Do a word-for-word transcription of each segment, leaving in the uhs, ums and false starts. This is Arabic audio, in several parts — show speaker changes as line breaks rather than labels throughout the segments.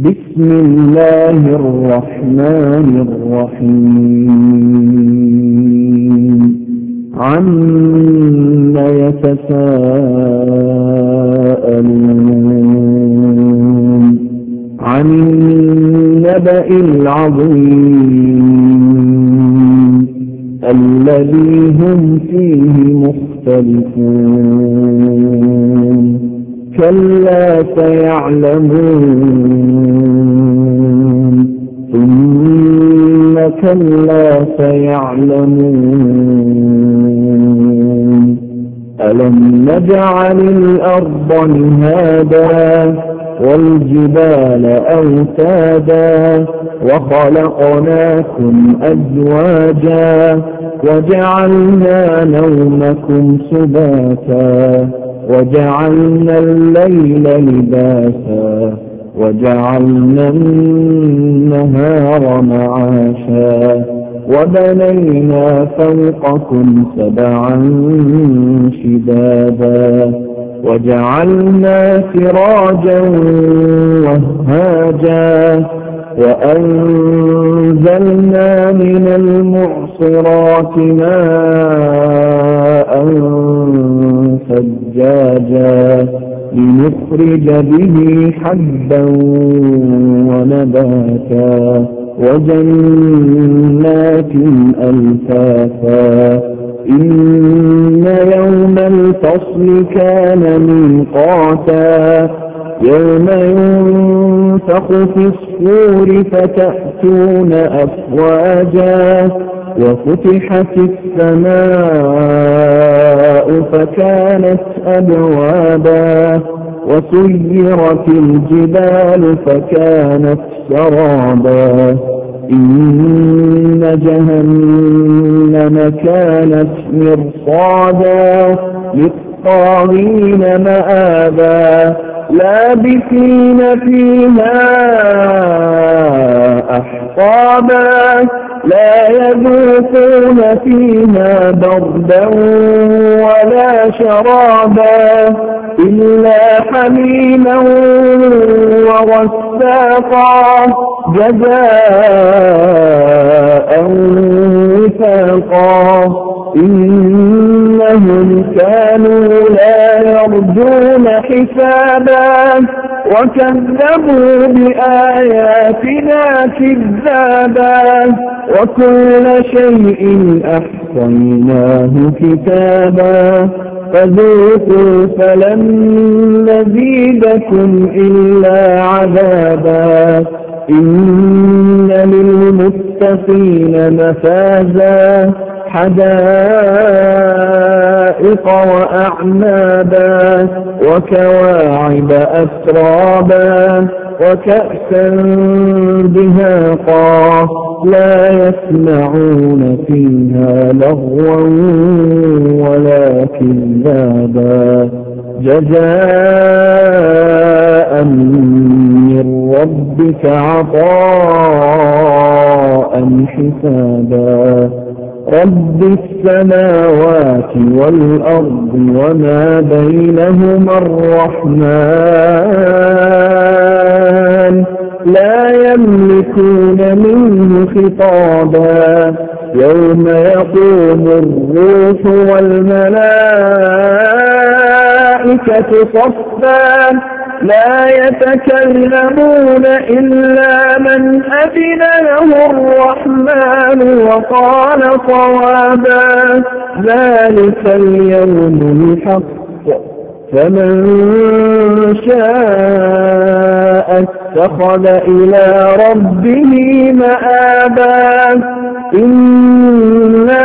بسم الله الرحمن الرحيم عما يتساءلون عن النبأ العظيم الذي هم فيه مختلفون كلا سيعلمون ثم كلا سيعلمون ألم نجعل الأرض مهادا والجبال أوتادا وخلقناكم أزواجا وجعلنا نومكم سباتا وجعلنا الليل لباسا وجعلنا النهار معاشا وبنينا فوقكم سبعا شدادا وجعلنا سراجا وهاجا وأنزلنا من المعصرات ماء ثجاجا لنخرج به حبا ونباتا وجنات ألفافا إن يوم الفصل كان ميقاتا يوم ينفخ في الصور فتأتون أفواجا وفتحت السماء فكانت أبوابا وسيرت الجبال فكانت سرابا إن جهنم كانت مرصادا للطاغين مآبا لابثين فيها أحقابا لا يذوقون فيها بردا ولا شرابا إلا حميما وغساقا جزاء وفاقا إنهم كانوا لا يرجون حسابا وكذبوا بآياتنا كذابا وكل شيء أحصيناه كتابا فذوقوا فلن نزيدكم إلا عذابا إن للمتقين مفازا حدائق وأعنابا وكواعب أترابا وكأسا دهاقا لا يسمعون فيها لغوا ولا كذابا جزاء من ربك عطاء حسابا رب السماوات والأرض وما بينهما الرحمن لا يملكون منه خطابا يوم يقوم الروح والملائكة صفا لا يتكلمون إلا من أذن له الرحمن وقال صوابا ذلك اليوم الحق فمن شاء اتخذ إلى ربه مآبا إنا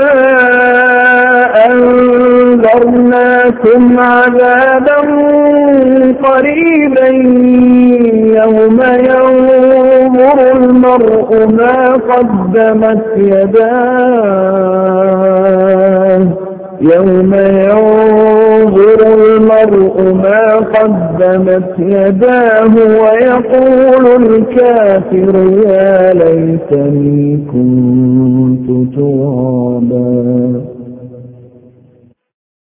أنذرناكم عذابا قريبا يوم ينظر المرء ما قدمت يداه يوم ينظر المرء ما قدمت يداه ويقول الكافر يا ليتني كنت ترابا.